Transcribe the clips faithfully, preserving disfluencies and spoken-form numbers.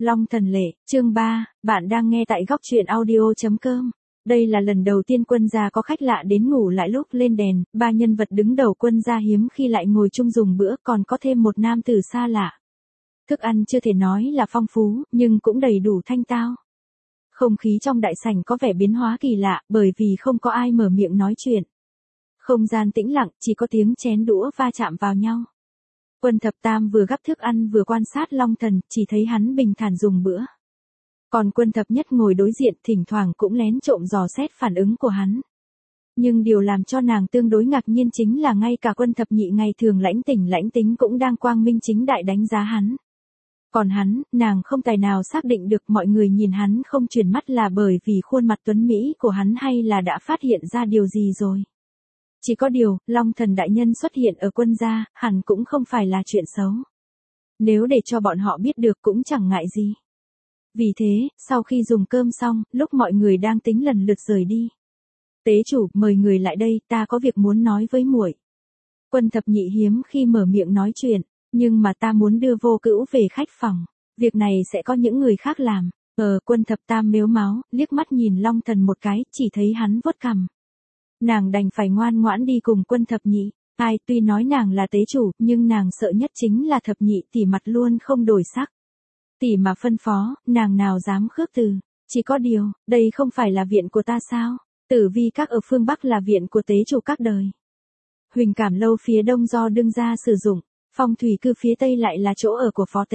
Long Thần Lệ, chương ba, bạn đang nghe tại góc truyện audio chấm com. Đây là lần đầu tiên Quân gia có khách lạ đến ngủ lại lúc lên đèn, ba nhân vật đứng đầu Quân gia hiếm khi lại ngồi chung dùng bữa, còn có thêm một nam tử xa lạ. Thức ăn chưa thể nói là phong phú, nhưng cũng đầy đủ thanh tao. Không khí trong đại sảnh có vẻ biến hóa kỳ lạ, bởi vì không có ai mở miệng nói chuyện. Không gian tĩnh lặng, chỉ có tiếng chén đũa va chạm vào nhau. Quân Thập Tam vừa gắp thức ăn vừa quan sát Long Thần, chỉ thấy hắn bình thản dùng bữa. Còn Quân Thập Nhất ngồi đối diện, thỉnh thoảng cũng lén trộm dò xét phản ứng của hắn. Nhưng điều làm cho nàng tương đối ngạc nhiên chính là ngay cả Quân Thập Nhị ngày thường lãnh tỉnh lãnh tính cũng đang quang minh chính đại đánh giá hắn. Còn hắn, nàng không tài nào xác định được mọi người nhìn hắn không chuyển mắt là bởi vì khuôn mặt tuấn mỹ của hắn hay là đã phát hiện ra điều gì rồi. Chỉ có điều, Long Thần đại nhân xuất hiện ở Quân gia, hẳn cũng không phải là chuyện xấu. Nếu để cho bọn họ biết được cũng chẳng ngại gì. Vì thế, sau khi dùng cơm xong, lúc mọi người đang tính lần lượt rời đi. Tế chủ, mời người lại đây, ta có việc muốn nói với muội. Quân Thập Nhị hiếm khi mở miệng nói chuyện, nhưng mà ta muốn đưa Vô Cữu về khách phòng. Việc này sẽ có những người khác làm. Ờ, Quân Thập Tam mếu máo, liếc mắt nhìn Long Thần một cái, chỉ thấy hắn vuốt cằm. Nàng đành phải ngoan ngoãn đi cùng Quân Thập Nhị. Ai, tuy nói nàng là tế chủ, nhưng nàng sợ nhất chính là Thập Nhị tỷ mặt luôn không đổi sắc. Tỷ mà phân phó, nàng nào dám khước từ. Chỉ có điều, đây không phải là viện của ta sao? Tử Vi các ở phương Bắc là viện của tế chủ các đời. Huỳnh Cảm Lâu phía đông do đương gia sử dụng, Phong Thủy Cư phía tây lại là chỗ ở của phó tế.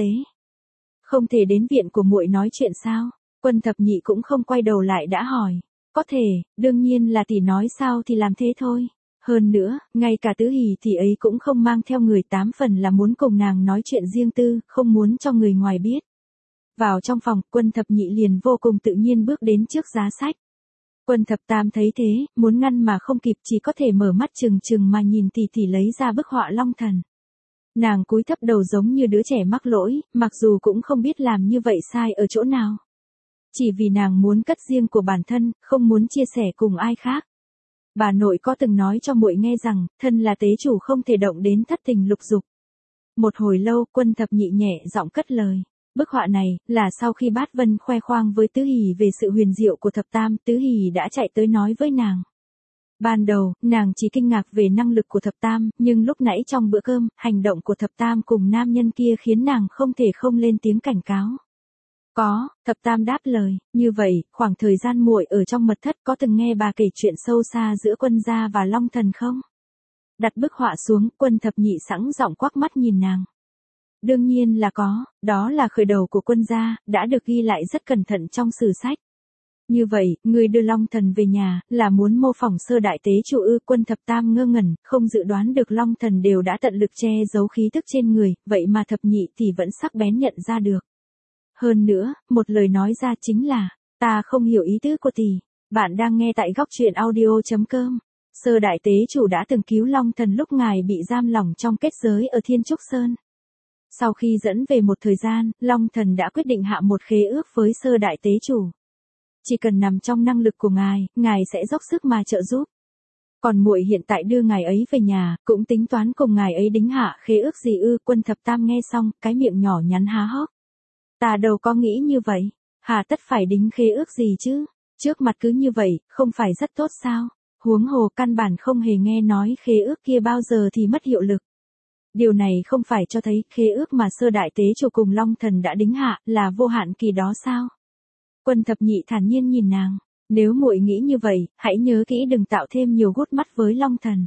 Không thể đến viện của muội nói chuyện sao? Quân Thập Nhị cũng không quay đầu lại đã hỏi. Có thể, đương nhiên là tỷ nói sao thì làm thế thôi. Hơn nữa, ngay cả Tứ Hỷ tỷ ấy cũng không mang theo người, tám phần là muốn cùng nàng nói chuyện riêng tư, không muốn cho người ngoài biết. Vào trong phòng, Quân Thập Nhị liền vô cùng tự nhiên bước đến trước giá sách. Quân Thập Tam thấy thế, muốn ngăn mà không kịp, chỉ có thể mở mắt trừng trừng mà nhìn tỷ tỷ lấy ra bức họa Long Thần. Nàng cúi thấp đầu giống như đứa trẻ mắc lỗi, mặc dù cũng không biết làm như vậy sai ở chỗ nào. Chỉ vì nàng muốn cất riêng của bản thân, không muốn chia sẻ cùng ai khác. Bà nội có từng nói cho muội nghe rằng, thân là tế chủ không thể động đến thất tình lục dục. Một hồi lâu, Quân Thập Nhị nhẹ giọng cất lời. Bức họa này, là sau khi Bát Vân khoe khoang với Tứ Hỷ về sự huyền diệu của Thập Tam, Tứ Hỷ đã chạy tới nói với nàng. Ban đầu, nàng chỉ kinh ngạc về năng lực của Thập Tam, nhưng lúc nãy trong bữa cơm, hành động của Thập Tam cùng nam nhân kia khiến nàng không thể không lên tiếng cảnh cáo. Có, Thập Tam đáp lời, như vậy, khoảng thời gian muội ở trong mật thất có từng nghe bà kể chuyện sâu xa giữa Quân gia và Long Thần không? Đặt bức họa xuống, Quân Thập Nhị sẵn giọng quắc mắt nhìn nàng. Đương nhiên là có, đó là khởi đầu của Quân gia, đã được ghi lại rất cẩn thận trong sử sách. Như vậy, người đưa Long Thần về nhà, là muốn mô phỏng sơ đại tế chủ ư? Quân Thập Tam ngơ ngẩn, không dự đoán được Long Thần đều đã tận lực che giấu khí tức trên người, vậy mà Thập Nhị thì vẫn sắc bén nhận ra được. Hơn nữa, một lời nói ra chính là, ta không hiểu ý tứ của tỷ. Bạn đang nghe tại góc truyện audio chấm com. Sơ đại tế chủ đã từng cứu Long Thần lúc ngài bị giam lỏng trong kết giới ở Thiên Trúc Sơn. Sau khi dẫn về một thời gian, Long Thần đã quyết định hạ một khế ước với sơ đại tế chủ. Chỉ cần nằm trong năng lực của ngài, ngài sẽ dốc sức mà trợ giúp. Còn muội hiện tại đưa ngài ấy về nhà, cũng tính toán cùng ngài ấy đính hạ khế ước gì ư? Quân Thập Tam nghe xong, cái miệng nhỏ nhắn há hốc. Ta đâu có nghĩ như vậy, hà tất phải đính khế ước gì chứ? Trước mặt cứ như vậy, không phải rất tốt sao? Huống hồ căn bản không hề nghe nói khế ước kia bao giờ thì mất hiệu lực. Điều này không phải cho thấy khế ước mà sơ đại tế chủ cùng Long Thần đã đính hạ là vô hạn kỳ đó sao? Quân Thập Nhị thản nhiên nhìn nàng, nếu muội nghĩ như vậy, hãy nhớ kỹ đừng tạo thêm nhiều gút mắt với Long Thần.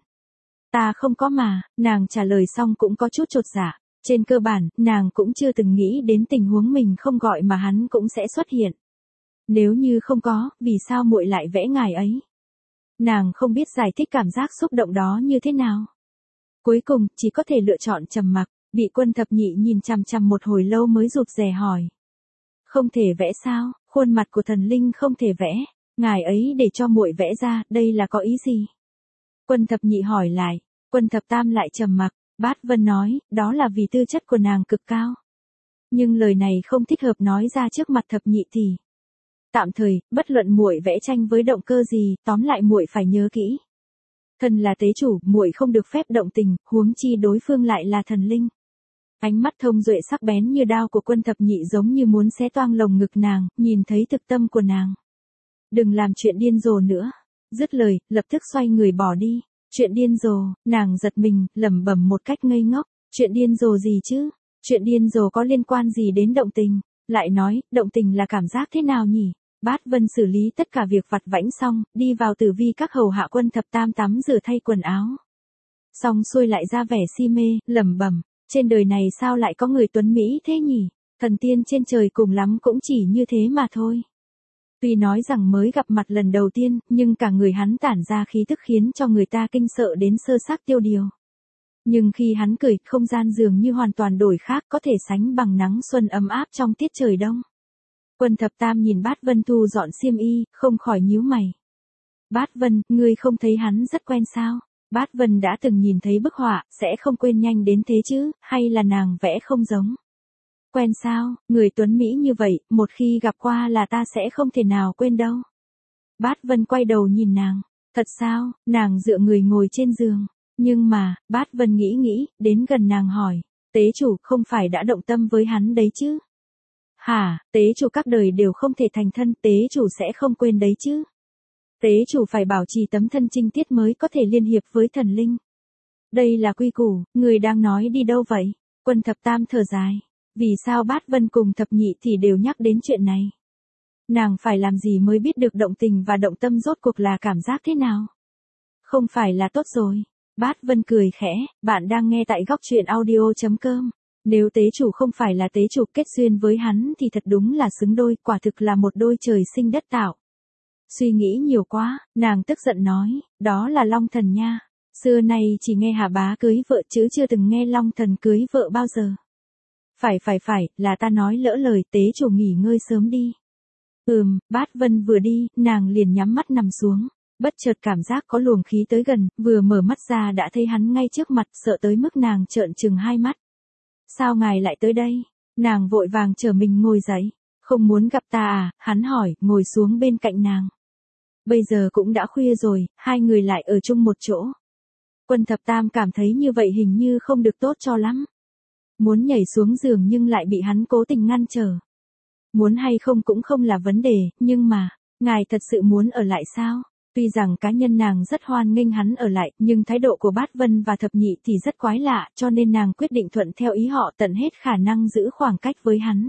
Ta không có mà, nàng trả lời xong cũng có chút chột dạ. Trên cơ bản, nàng cũng chưa từng nghĩ đến tình huống mình không gọi mà hắn cũng sẽ xuất hiện. Nếu như không có, vì sao muội lại vẽ ngài ấy? Nàng không biết giải thích cảm giác xúc động đó như thế nào. Cuối cùng, chỉ có thể lựa chọn trầm mặc, bị Quân Thập Nhị nhìn chằm chằm một hồi lâu mới rụt rè hỏi. Không thể vẽ sao? Khuôn mặt của thần linh không thể vẽ, ngài ấy để cho muội vẽ ra, đây là có ý gì? Quân Thập Nhị hỏi lại, Quân Thập Tam lại trầm mặc. Bát Vân nói, đó là vì tư chất của nàng cực cao. Nhưng lời này không thích hợp nói ra trước mặt Thập Nhị tỷ. Tạm thời, bất luận muội vẽ tranh với động cơ gì, tóm lại muội phải nhớ kỹ. Thần là tế chủ, muội không được phép động tình, huống chi đối phương lại là thần linh. Ánh mắt thông duệ sắc bén như đao của Quân Thập Nhị giống như muốn xé toang lồng ngực nàng, nhìn thấy thực tâm của nàng. Đừng làm chuyện điên rồ nữa. Dứt lời, lập tức xoay người bỏ đi. Chuyện điên rồ, nàng giật mình, lẩm bẩm một cách ngây ngốc. Chuyện điên rồ gì chứ? Chuyện điên rồ có liên quan gì đến động tình? Lại nói, động tình là cảm giác thế nào nhỉ? Bát Vân xử lý tất cả việc vặt vãnh xong, đi vào tử vi các hầu hạ Quân Thập Tam tắm rửa thay quần áo. Xong xuôi lại ra vẻ si mê, lẩm bẩm, trên đời này sao lại có người tuấn mỹ thế nhỉ? Thần tiên trên trời cùng lắm cũng chỉ như thế mà thôi. Tuy nói rằng mới gặp mặt lần đầu tiên, nhưng cả người hắn tản ra khí tức khiến cho người ta kinh sợ đến sơ xác tiêu điều. Nhưng khi hắn cười, không gian dường như hoàn toàn đổi khác, có thể sánh bằng nắng xuân ấm áp trong tiết trời đông. Quân Thập Tam nhìn Bát Vân thu dọn xiêm y, không khỏi nhíu mày. Bát Vân, ngươi không thấy hắn rất quen sao? Bát Vân đã từng nhìn thấy bức họa, sẽ không quên nhanh đến thế chứ, hay là nàng vẽ không giống? Quen sao, người tuấn Mỹ như vậy, một khi gặp qua là ta sẽ không thể nào quên đâu. Bát Vân quay đầu nhìn nàng, thật sao, nàng dựa người ngồi trên giường. Nhưng mà, Bát Vân nghĩ nghĩ, đến gần nàng hỏi, tế chủ không phải đã động tâm với hắn đấy chứ? Hả, tế chủ các đời đều không thể thành thân, tế chủ sẽ không quên đấy chứ? Tế chủ phải bảo trì tấm thân trinh tiết mới có thể liên hiệp với thần linh. Đây là quy củ, người đang nói đi đâu vậy? Quân Thập Tam thở dài. Vì sao Bát Vân cùng Thập Nhị thì đều nhắc đến chuyện này? Nàng phải làm gì mới biết được động tình và động tâm rốt cuộc là cảm giác thế nào? Không phải là tốt rồi. Bát Vân cười khẽ, bạn đang nghe tại góc truyện audio chấm com. Nếu tế chủ không phải là tế chủ kết duyên với hắn thì thật đúng là xứng đôi, quả thực là một đôi trời sinh đất tạo. Suy nghĩ nhiều quá, nàng tức giận nói, đó là Long Thần nha. Xưa nay chỉ nghe Hà Bá cưới vợ chứ chưa từng nghe Long Thần cưới vợ bao giờ. Phải phải phải, là ta nói lỡ lời, tế chủ nghỉ ngơi sớm đi. Ừm, Bát Vân vừa đi, nàng liền nhắm mắt nằm xuống. Bất chợt cảm giác có luồng khí tới gần, vừa mở mắt ra đã thấy hắn ngay trước mặt, sợ tới mức nàng trợn trừng hai mắt. Sao ngài lại tới đây? Nàng vội vàng trở mình ngồi dậy. Không muốn gặp ta à? Hắn hỏi, ngồi xuống bên cạnh nàng. Bây giờ cũng đã khuya rồi, hai người lại ở chung một chỗ. Quân Thập Tam cảm thấy như vậy hình như không được tốt cho lắm. Muốn nhảy xuống giường nhưng lại bị hắn cố tình ngăn trở. Muốn hay không cũng không là vấn đề, nhưng mà, ngài thật sự muốn ở lại sao? Tuy rằng cá nhân nàng rất hoan nghênh hắn ở lại, nhưng thái độ của Bát Vân và Thập Nhị thì rất quái lạ, cho nên nàng quyết định thuận theo ý họ, tận hết khả năng giữ khoảng cách với hắn.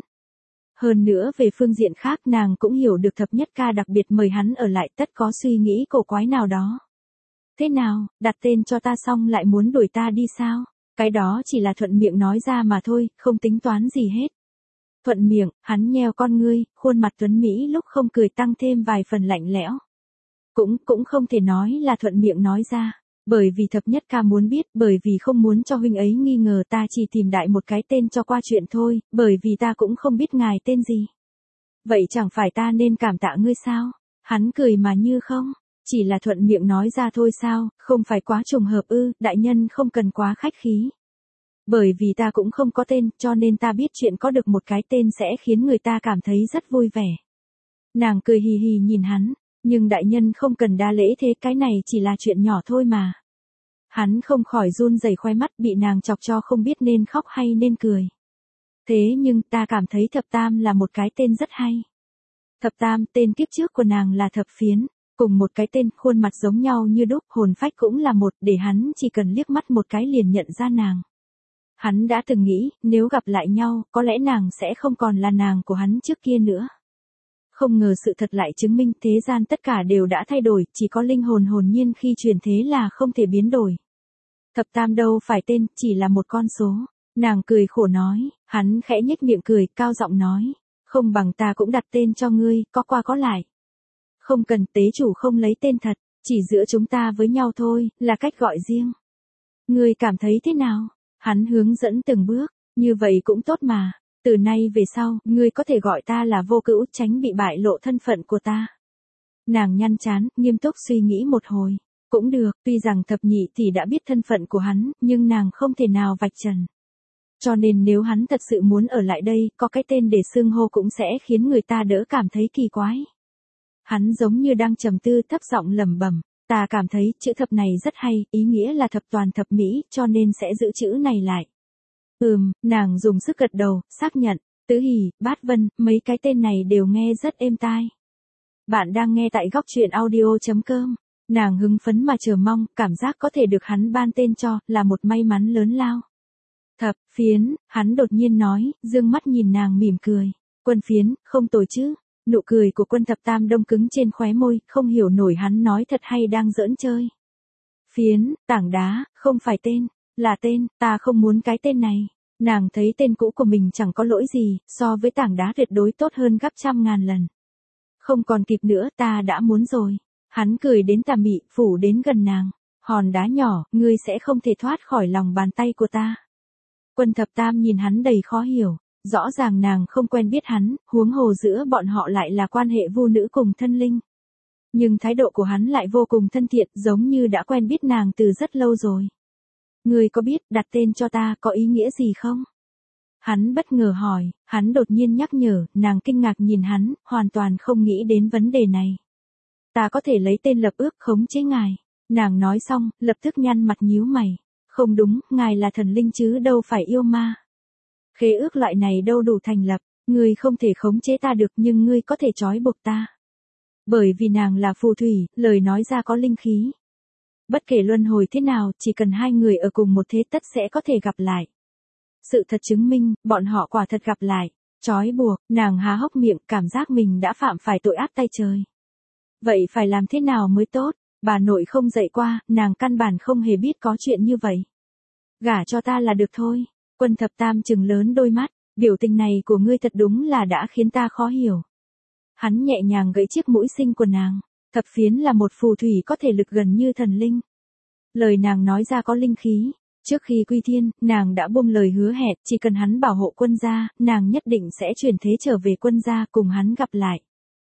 Hơn nữa về phương diện khác nàng cũng hiểu được Thập Nhất Ca đặc biệt mời hắn ở lại, tất có suy nghĩ cổ quái nào đó. Thế nào, đặt tên cho ta xong lại muốn đuổi ta đi sao? Cái đó chỉ là thuận miệng nói ra mà thôi, không tính toán gì hết. Thuận miệng, hắn nheo con ngươi, khuôn mặt tuấn Mỹ lúc không cười tăng thêm vài phần lạnh lẽo. Cũng, cũng không thể nói là thuận miệng nói ra. Bởi vì Thập Nhất Ca muốn biết, bởi vì không muốn cho huynh ấy nghi ngờ ta chỉ tìm đại một cái tên cho qua chuyện thôi, bởi vì ta cũng không biết ngài tên gì. Vậy chẳng phải ta nên cảm tạ ngươi sao? Hắn cười mà như không. Chỉ là thuận miệng nói ra thôi sao, không phải quá trùng hợp ư, đại nhân không cần quá khách khí. Bởi vì ta cũng không có tên, cho nên ta biết chuyện có được một cái tên sẽ khiến người ta cảm thấy rất vui vẻ. Nàng cười hì hì nhìn hắn, nhưng đại nhân không cần đa lễ thế, cái này chỉ là chuyện nhỏ thôi mà. Hắn không khỏi run rẩy khóe mắt, bị nàng chọc cho không biết nên khóc hay nên cười. Thế nhưng ta cảm thấy Thập Tam là một cái tên rất hay. Thập Tam, tên kiếp trước của nàng là Thập Phiến. Cùng một cái tên, khuôn mặt giống nhau như đúc, hồn phách cũng là một, để hắn chỉ cần liếc mắt một cái liền nhận ra nàng. Hắn đã từng nghĩ, nếu gặp lại nhau, có lẽ nàng sẽ không còn là nàng của hắn trước kia nữa. Không ngờ sự thật lại chứng minh thế gian tất cả đều đã thay đổi, chỉ có linh hồn hồn nhiên khi chuyển thế là không thể biến đổi. Thập Tam đâu phải tên, chỉ là một con số. Nàng cười khổ nói, hắn khẽ nhếch miệng cười, cao giọng nói, không bằng ta cũng đặt tên cho ngươi, có qua có lại. Không cần, tế chủ không lấy tên thật, chỉ giữa chúng ta với nhau thôi, là cách gọi riêng. Ngươi cảm thấy thế nào? Hắn hướng dẫn từng bước, như vậy cũng tốt mà. Từ nay về sau, ngươi có thể gọi ta là Vô Cữu, tránh bị bại lộ thân phận của ta. Nàng nhăn trán, nghiêm túc suy nghĩ một hồi. Cũng được, tuy rằng Thập Nhị thì đã biết thân phận của hắn, nhưng nàng không thể nào vạch trần. Cho nên nếu hắn thật sự muốn ở lại đây, có cái tên để xưng hô cũng sẽ khiến người ta đỡ cảm thấy kỳ quái. Hắn giống như đang trầm tư, thấp giọng lẩm bẩm, ta cảm thấy chữ thập này rất hay, ý nghĩa là thập toàn thập mỹ, cho nên sẽ giữ chữ này lại. Ừm, nàng dùng sức gật đầu, xác nhận. Tứ Hỷ, Bát Vân, mấy cái tên này đều nghe rất êm tai. Bạn đang nghe tại góc truyện audio.com. Nàng hứng phấn mà chờ mong, cảm giác có thể được hắn ban tên cho, là một may mắn lớn lao. Thập Phiến, hắn đột nhiên nói, dương mắt nhìn nàng mỉm cười. Quân Phiến, không tồi chứ. Nụ cười của Quân Thập Tam đông cứng trên khóe môi, không hiểu nổi hắn nói thật hay đang giỡn chơi. Phiến, tảng đá, không phải tên, là tên, ta không muốn cái tên này. Nàng thấy tên cũ của mình chẳng có lỗi gì, so với tảng đá tuyệt đối tốt hơn gấp trăm ngàn lần. Không còn kịp nữa, ta đã muốn rồi. Hắn cười đến tà mị, phủ đến gần nàng. Hòn đá nhỏ, ngươi sẽ không thể thoát khỏi lòng bàn tay của ta. Quân Thập Tam nhìn hắn đầy khó hiểu. Rõ ràng nàng không quen biết hắn, huống hồ giữa bọn họ lại là quan hệ vu nữ cùng thân linh. Nhưng thái độ của hắn lại vô cùng thân thiện, giống như đã quen biết nàng từ rất lâu rồi. Ngươi có biết đặt tên cho ta có ý nghĩa gì không? Hắn bất ngờ hỏi, hắn đột nhiên nhắc nhở, nàng kinh ngạc nhìn hắn, hoàn toàn không nghĩ đến vấn đề này. Ta có thể lấy tên lập ước khống chế ngài. Nàng nói xong, lập tức nhăn mặt nhíu mày. Không đúng, ngài là thần linh chứ đâu phải yêu ma. Khế ước loại này đâu đủ thành lập, ngươi không thể khống chế ta được nhưng ngươi có thể trói buộc ta. Bởi vì nàng là phù thủy, lời nói ra có linh khí. Bất kể luân hồi thế nào, chỉ cần hai người ở cùng một thế tất sẽ có thể gặp lại. Sự thật chứng minh, bọn họ quả thật gặp lại. Trói buộc, nàng há hốc miệng, cảm giác mình đã phạm phải tội ác tay trời. Vậy phải làm thế nào mới tốt? Bà nội không dạy qua, nàng căn bản không hề biết có chuyện như vậy. Gả cho ta là được thôi. Quân Thập Tam trừng lớn đôi mắt, biểu tình này của ngươi thật đúng là đã khiến ta khó hiểu. Hắn nhẹ nhàng gãy chiếc mũi xinh của nàng. Thập Phiến là một phù thủy có thể lực gần như thần linh. Lời nàng nói ra có linh khí. Trước khi quy thiên, nàng đã buông lời hứa hẹn, chỉ cần hắn bảo hộ quân gia, nàng nhất định sẽ chuyển thế trở về quân gia cùng hắn gặp lại.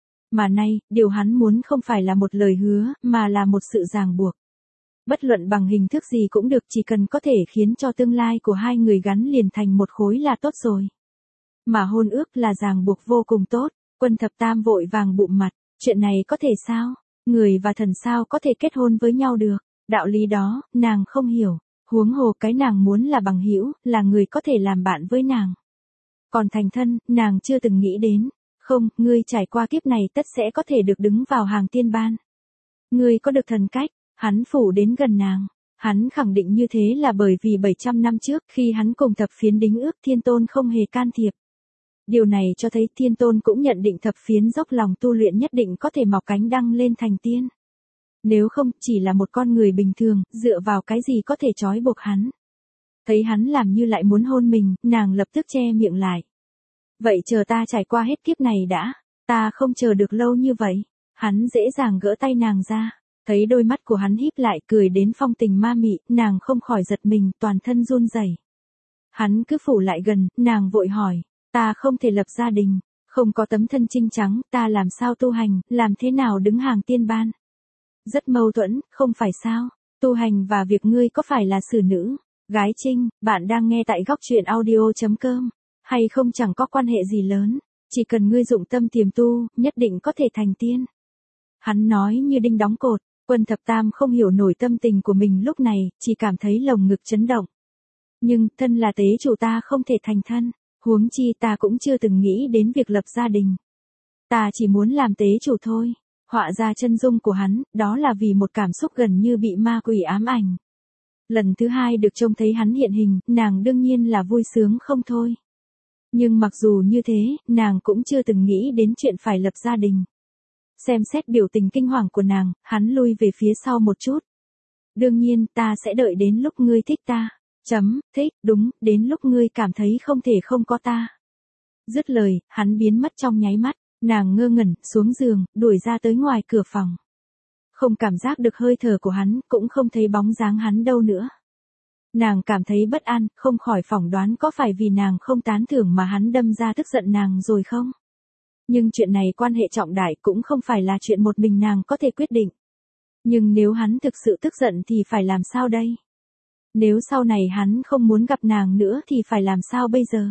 Mà nay, điều hắn muốn không phải là một lời hứa, mà là một sự ràng buộc. Bất luận bằng hình thức gì cũng được, chỉ cần có thể khiến cho tương lai của hai người gắn liền thành một khối là tốt rồi. Mà hôn ước là ràng buộc vô cùng tốt. Quân Thập Tam vội vàng bụm mặt, chuyện này có thể sao? Người và thần sao có thể kết hôn với nhau được? Đạo lý đó, nàng không hiểu. Huống hồ cái nàng muốn là bằng hữu, là người có thể làm bạn với nàng. Còn thành thân, nàng chưa từng nghĩ đến. Không, ngươi trải qua kiếp này tất sẽ có thể được đứng vào hàng tiên ban. Ngươi có được thần cách, hắn phủ đến gần nàng. Hắn khẳng định như thế là bởi vì bảy trăm năm trước khi hắn cùng Thập Phiến đính ước Thiên Tôn không hề can thiệp. Điều này cho thấy Thiên Tôn cũng nhận định Thập Phiến dốc lòng tu luyện nhất định có thể mọc cánh đăng lên thành tiên. Nếu không, chỉ là một con người bình thường, dựa vào cái gì có thể trói buộc hắn. Thấy hắn làm như lại muốn hôn mình, nàng lập tức che miệng lại. Vậy chờ ta trải qua hết kiếp này đã, ta không chờ được lâu như vậy. Hắn dễ dàng gỡ tay nàng ra, thấy đôi mắt của hắn híp lại cười đến phong tình ma mị, nàng không khỏi giật mình, toàn thân run rẩy. Hắn cứ phủ lại gần, nàng vội hỏi, ta không thể lập gia đình, không có tấm thân trinh trắng, ta làm sao tu hành, làm thế nào đứng hàng tiên ban. Rất mâu thuẫn, không phải sao? Tu hành và việc ngươi có phải là xử nữ, gái trinh, bạn đang nghe tại góc truyện audio.com, hay không chẳng có quan hệ gì lớn, chỉ cần ngươi dụng tâm tiềm tu, nhất định có thể thành tiên. Hắn nói như đinh đóng cột, Quân Thập Tam không hiểu nổi tâm tình của mình lúc này, chỉ cảm thấy lồng ngực chấn động. Nhưng, thân là tế chủ ta không thể thành thân, huống chi ta cũng chưa từng nghĩ đến việc lập gia đình. Ta chỉ muốn làm tế chủ thôi. Họa ra chân dung của hắn, đó là vì một cảm xúc gần như bị ma quỷ ám ảnh. Lần thứ hai được trông thấy hắn hiện hình, nàng đương nhiên là vui sướng không thôi. Nhưng mặc dù như thế, nàng cũng chưa từng nghĩ đến chuyện phải lập gia đình. Xem xét biểu tình kinh hoàng của nàng, hắn lui về phía sau một chút. Đương nhiên, ta sẽ đợi đến lúc ngươi thích ta. Chấm, thích, đúng, đến lúc ngươi cảm thấy không thể không có ta. Dứt lời, hắn biến mất trong nháy mắt. Nàng ngơ ngẩn, xuống giường, đuổi ra tới ngoài cửa phòng. Không cảm giác được hơi thở của hắn, cũng không thấy bóng dáng hắn đâu nữa. Nàng cảm thấy bất an, không khỏi phỏng đoán có phải vì nàng không tán thưởng mà hắn đâm ra tức giận nàng rồi không? Nhưng chuyện này quan hệ trọng đại cũng không phải là chuyện một mình nàng có thể quyết định. Nhưng nếu hắn thực sự tức giận thì phải làm sao đây? Nếu sau này hắn không muốn gặp nàng nữa thì phải làm sao bây giờ?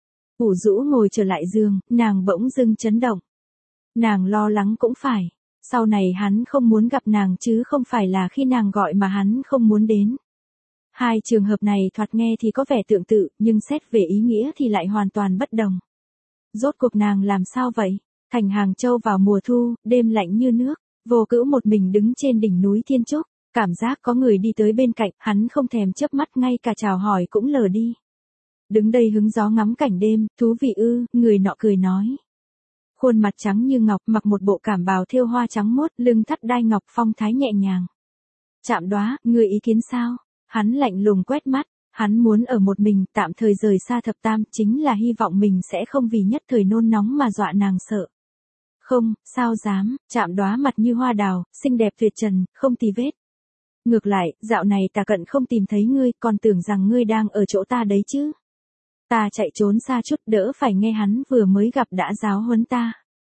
Ủ rũ ngồi trở lại giường, nàng bỗng dưng chấn động. Nàng lo lắng cũng phải. Sau này hắn không muốn gặp nàng chứ không phải là khi nàng gọi mà hắn không muốn đến. Hai trường hợp này thoạt nghe thì có vẻ tương tự, nhưng xét về ý nghĩa thì lại hoàn toàn bất đồng. Rốt cuộc nàng làm sao vậy? Thành Hàng Châu vào mùa thu, đêm lạnh như nước, Vô Cữu một mình đứng trên đỉnh núi Thiên Trúc, cảm giác có người đi tới bên cạnh, hắn không thèm chớp mắt, ngay cả chào hỏi cũng lờ đi. Đứng đây hứng gió ngắm cảnh đêm, thú vị ư? Người nọ cười nói. Khuôn mặt trắng như ngọc, mặc một bộ cảm bào thêu hoa trắng muốt, lưng thắt đai ngọc, phong thái nhẹ nhàng. Trạm Đoá, người ý kiến sao? Hắn lạnh lùng quét mắt, hắn muốn ở một mình, tạm thời rời xa Thập Tam, chính là hy vọng mình sẽ không vì nhất thời nôn nóng mà dọa nàng sợ. Không, sao dám? Trạm Đoá mặt như hoa đào, xinh đẹp tuyệt trần, không tì vết. Ngược lại, dạo này Tà Cận không tìm thấy ngươi, còn tưởng rằng ngươi đang ở chỗ ta đấy chứ. Ta chạy trốn xa chút, đỡ phải nghe hắn vừa mới gặp đã giáo huấn ta.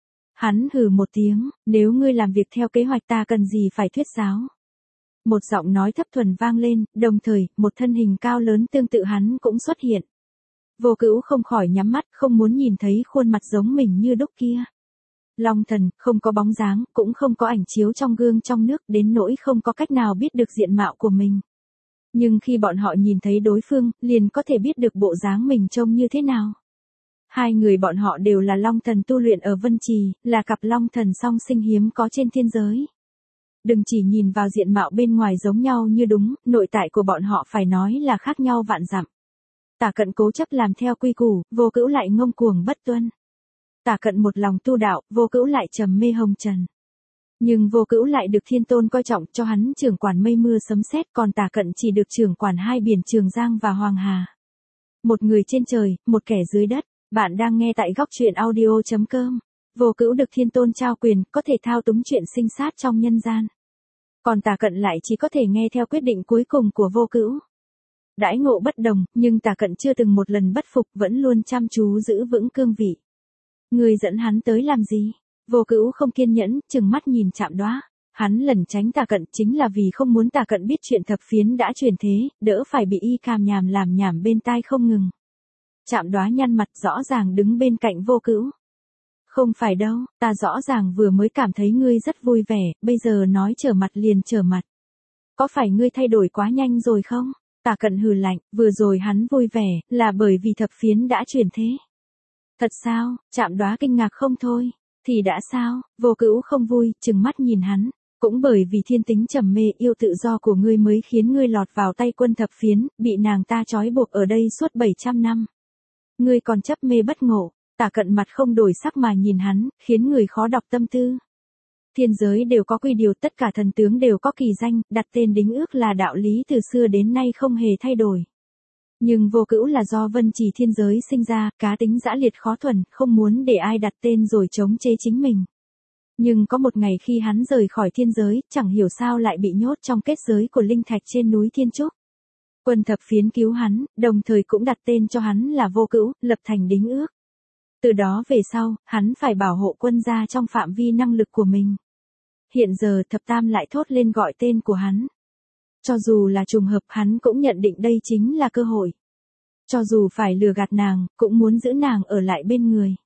Hắn hừ một tiếng, nếu ngươi làm việc theo kế hoạch ta cần gì phải thuyết giáo. Một giọng nói thấp thuần vang lên, đồng thời, một thân hình cao lớn tương tự hắn cũng xuất hiện. Vô Cữu không khỏi nhắm mắt, không muốn nhìn thấy khuôn mặt giống mình như đúc kia. Long Thần, không có bóng dáng, cũng không có ảnh chiếu trong gương trong nước, đến nỗi không có cách nào biết được diện mạo của mình. Nhưng khi bọn họ nhìn thấy đối phương, liền có thể biết được bộ dáng mình trông như thế nào. Hai người bọn họ đều là Long Thần tu luyện ở Vân Trì, là cặp Long Thần song sinh hiếm có trên thiên giới. Đừng chỉ nhìn vào diện mạo bên ngoài giống nhau như đúng, nội tại của bọn họ phải nói là khác nhau vạn dặm. Tả Cận cố chấp làm theo quy củ, Vô Cữu lại ngông cuồng bất tuân. Tả Cận một lòng tu đạo, Vô Cữu lại trầm mê hồng trần. Nhưng Vô Cữu lại được Thiên Tôn coi trọng, cho hắn trưởng quản mây mưa sấm sét, còn Tả Cận chỉ được trưởng quản hai biển Trường Giang và Hoàng Hà. Một người trên trời, một kẻ dưới đất. Bạn đang nghe tại góc truyện audio chấm com. Vô Cữu được Thiên Tôn trao quyền, có thể thao túng chuyện sinh sát trong nhân gian. Còn Tả Cận lại chỉ có thể nghe theo quyết định cuối cùng của Vô Cữu. Đãi ngộ bất đồng, nhưng Tả Cận chưa từng một lần bất phục, vẫn luôn chăm chú giữ vững cương vị. Người dẫn hắn tới làm gì? Vô Cữu không kiên nhẫn, trừng mắt nhìn Trạm Đoá. Hắn lẩn tránh Tả Cận chính là vì không muốn Tả Cận biết chuyện thập phiến đã truyền thế, đỡ phải bị y càm nhàm làm nhảm bên tai không ngừng. Trạm Đoá nhăn mặt, rõ ràng đứng bên cạnh Vô Cữu. Không phải đâu, ta rõ ràng vừa mới cảm thấy ngươi rất vui vẻ, bây giờ nói trở mặt liền trở mặt. Có phải ngươi thay đổi quá nhanh rồi không? Tả Cận hừ lạnh, vừa rồi hắn vui vẻ, là bởi vì thập phiến đã truyền thế. Thật sao? Trạm Đoá kinh ngạc không thôi. Thì đã sao? Vô Cữu không vui, trừng mắt nhìn hắn. Cũng bởi vì thiên tính trầm mê yêu tự do của ngươi mới khiến ngươi lọt vào tay quân thập phiến, bị nàng ta trói buộc ở đây suốt bảy trăm năm. Ngươi còn chấp mê bất ngộ. Tả Cận mặt không đổi sắc mà nhìn hắn, khiến người khó đọc tâm tư. Thiên giới đều có quy điều, tất cả thần tướng đều có kỳ danh, đặt tên đính ước là đạo lý từ xưa đến nay không hề thay đổi. Nhưng Vô Cữu là do Vân Trì thiên giới sinh ra, cá tính dã liệt khó thuần, không muốn để ai đặt tên rồi chống chế chính mình. Nhưng có một ngày khi hắn rời khỏi thiên giới, chẳng hiểu sao lại bị nhốt trong kết giới của linh thạch trên núi Thiên Trúc. Quân thập phiến cứu hắn, đồng thời cũng đặt tên cho hắn là Vô Cữu, lập thành đính ước. Từ đó về sau, hắn phải bảo hộ quân gia trong phạm vi năng lực của mình. Hiện giờ Thập Tam lại thốt lên gọi tên của hắn. Cho dù là trùng hợp, hắn cũng nhận định đây chính là cơ hội. Cho dù phải lừa gạt nàng, cũng muốn giữ nàng ở lại bên người.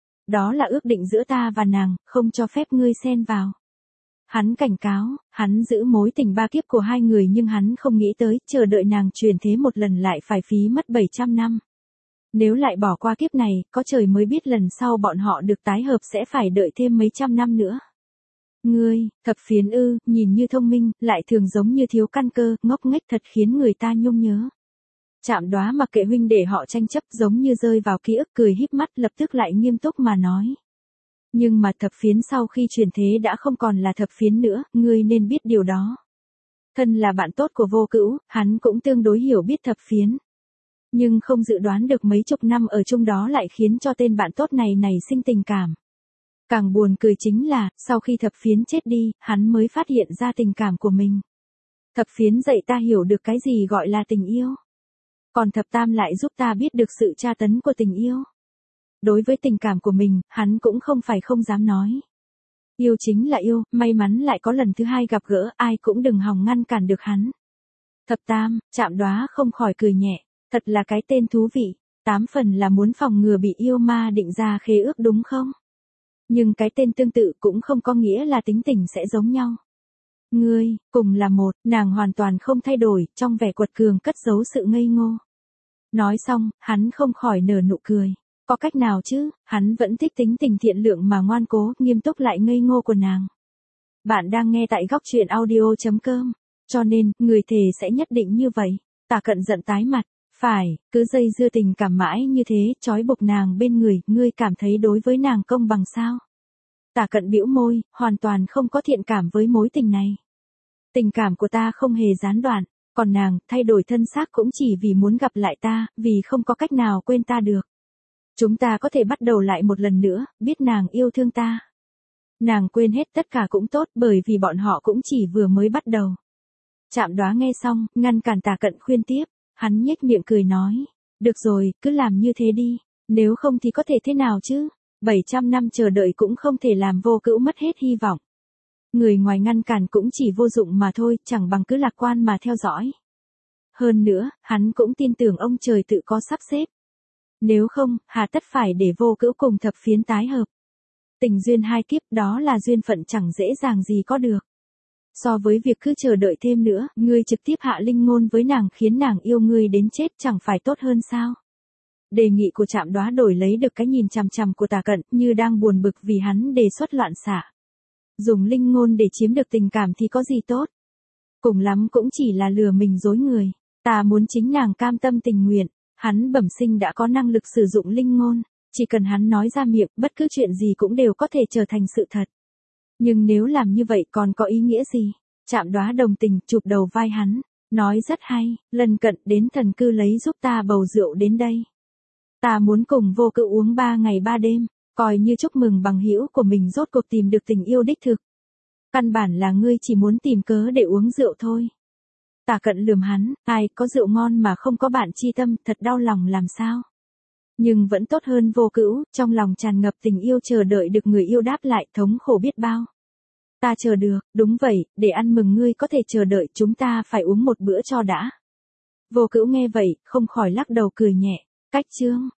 Đó là ước định giữa ta và nàng, không cho phép ngươi xen vào. Hắn cảnh cáo, hắn giữ mối tình ba kiếp của hai người, nhưng hắn không nghĩ tới, chờ đợi nàng chuyển thế một lần lại phải phí mất bảy trăm năm. Nếu lại bỏ qua kiếp này, có trời mới biết lần sau bọn họ được tái hợp sẽ phải đợi thêm mấy trăm năm nữa. Ngươi, thập phiến ư, nhìn như thông minh, lại thường giống như thiếu căn cơ, ngốc nghếch thật khiến người ta nhung nhớ. Trạm Đoá mặc kệ huynh để họ tranh chấp, giống như rơi vào ký ức, cười híp mắt, lập tức lại nghiêm túc mà nói. Nhưng mà thập phiến sau khi chuyển thế đã không còn là thập phiến nữa, ngươi nên biết điều đó. Thân là bạn tốt của Vô Cữu, hắn cũng tương đối hiểu biết thập phiến. Nhưng không dự đoán được mấy chục năm ở chung đó lại khiến cho tên bạn tốt này nảy sinh tình cảm. Càng buồn cười chính là, sau khi thập phiến chết đi, hắn mới phát hiện ra tình cảm của mình. Thập phiến dạy ta hiểu được cái gì gọi là tình yêu. Còn thập tam lại giúp ta biết được sự tra tấn của tình yêu. Đối với tình cảm của mình, hắn cũng không phải không dám nói. Yêu chính là yêu, may mắn lại có lần thứ hai gặp gỡ, ai cũng đừng hòng ngăn cản được hắn. Thập tam, Trạm Đoá không khỏi cười nhẹ. Thật là cái tên thú vị, tám phần là muốn phòng ngừa bị yêu ma định ra khế ước đúng không? Nhưng cái tên tương tự cũng không có nghĩa là tính tình sẽ giống nhau. Ngươi, cùng là một, nàng hoàn toàn không thay đổi, trong vẻ quật cường cất giấu sự ngây ngô. Nói xong, hắn không khỏi nở nụ cười. Có cách nào chứ, hắn vẫn thích tính tình thiện lượng mà ngoan cố, nghiêm túc lại ngây ngô của nàng. Bạn đang nghe tại góc truyện audio.com. Cho nên, người thề sẽ nhất định như vậy. Tả Cận giận tái mặt. Phải, cứ dây dưa tình cảm mãi như thế, trói buộc nàng bên người, ngươi cảm thấy đối với nàng công bằng sao? Tả Cận bĩu môi, hoàn toàn không có thiện cảm với mối tình này. Tình cảm của ta không hề gián đoạn, còn nàng, thay đổi thân xác cũng chỉ vì muốn gặp lại ta, vì không có cách nào quên ta được. Chúng ta có thể bắt đầu lại một lần nữa, biết nàng yêu thương ta. Nàng quên hết tất cả cũng tốt, bởi vì bọn họ cũng chỉ vừa mới bắt đầu. Trạm Đoá nghe xong, ngăn cản Tả Cận khuyên tiếp, hắn nhếch miệng cười nói, được rồi, cứ làm như thế đi, nếu không thì có thể thế nào chứ, bảy trăm năm chờ đợi cũng không thể làm Vô Cữu mất hết hy vọng. Người ngoài ngăn cản cũng chỉ vô dụng mà thôi, chẳng bằng cứ lạc quan mà theo dõi. Hơn nữa, hắn cũng tin tưởng ông trời tự có sắp xếp. Nếu không, hà tất phải để Vô Cữu cùng Thập Phiến tái hợp. Tình duyên hai kiếp đó là duyên phận chẳng dễ dàng gì có được. So với việc cứ chờ đợi thêm nữa, ngươi trực tiếp hạ linh ngôn với nàng khiến nàng yêu ngươi đến chết chẳng phải tốt hơn sao? Đề nghị của Trạm Đoá đổi lấy được cái nhìn chằm chằm của Tả Cận, như đang buồn bực vì hắn đề xuất loạn xạ. Dùng linh ngôn để chiếm được tình cảm thì có gì tốt? Cùng lắm cũng chỉ là lừa mình dối người. Ta muốn chính nàng cam tâm tình nguyện, hắn bẩm sinh đã có năng lực sử dụng linh ngôn, chỉ cần hắn nói ra miệng, bất cứ chuyện gì cũng đều có thể trở thành sự thật. Nhưng nếu làm như vậy còn có ý nghĩa gì? Trạm Đoá đồng tình, chụp đầu vai hắn, nói rất hay, lần cận đến thần cư lấy giúp ta bầu rượu đến đây. Ta muốn cùng Vô Cữu uống ba ngày ba đêm, coi như chúc mừng bằng hữu của mình rốt cuộc tìm được tình yêu đích thực. Căn bản là ngươi chỉ muốn tìm cớ để uống rượu thôi. Tả Cận lườm hắn, ai có rượu ngon mà không có bạn chi tâm, thật đau lòng làm sao? Nhưng vẫn tốt hơn Vô Cữu, trong lòng tràn ngập tình yêu chờ đợi được người yêu đáp lại, thống khổ biết bao. Ta chờ được, đúng vậy, để ăn mừng ngươi có thể chờ đợi, chúng ta phải uống một bữa cho đã. Vô Cữu nghe vậy, không khỏi lắc đầu cười nhẹ, cách chương.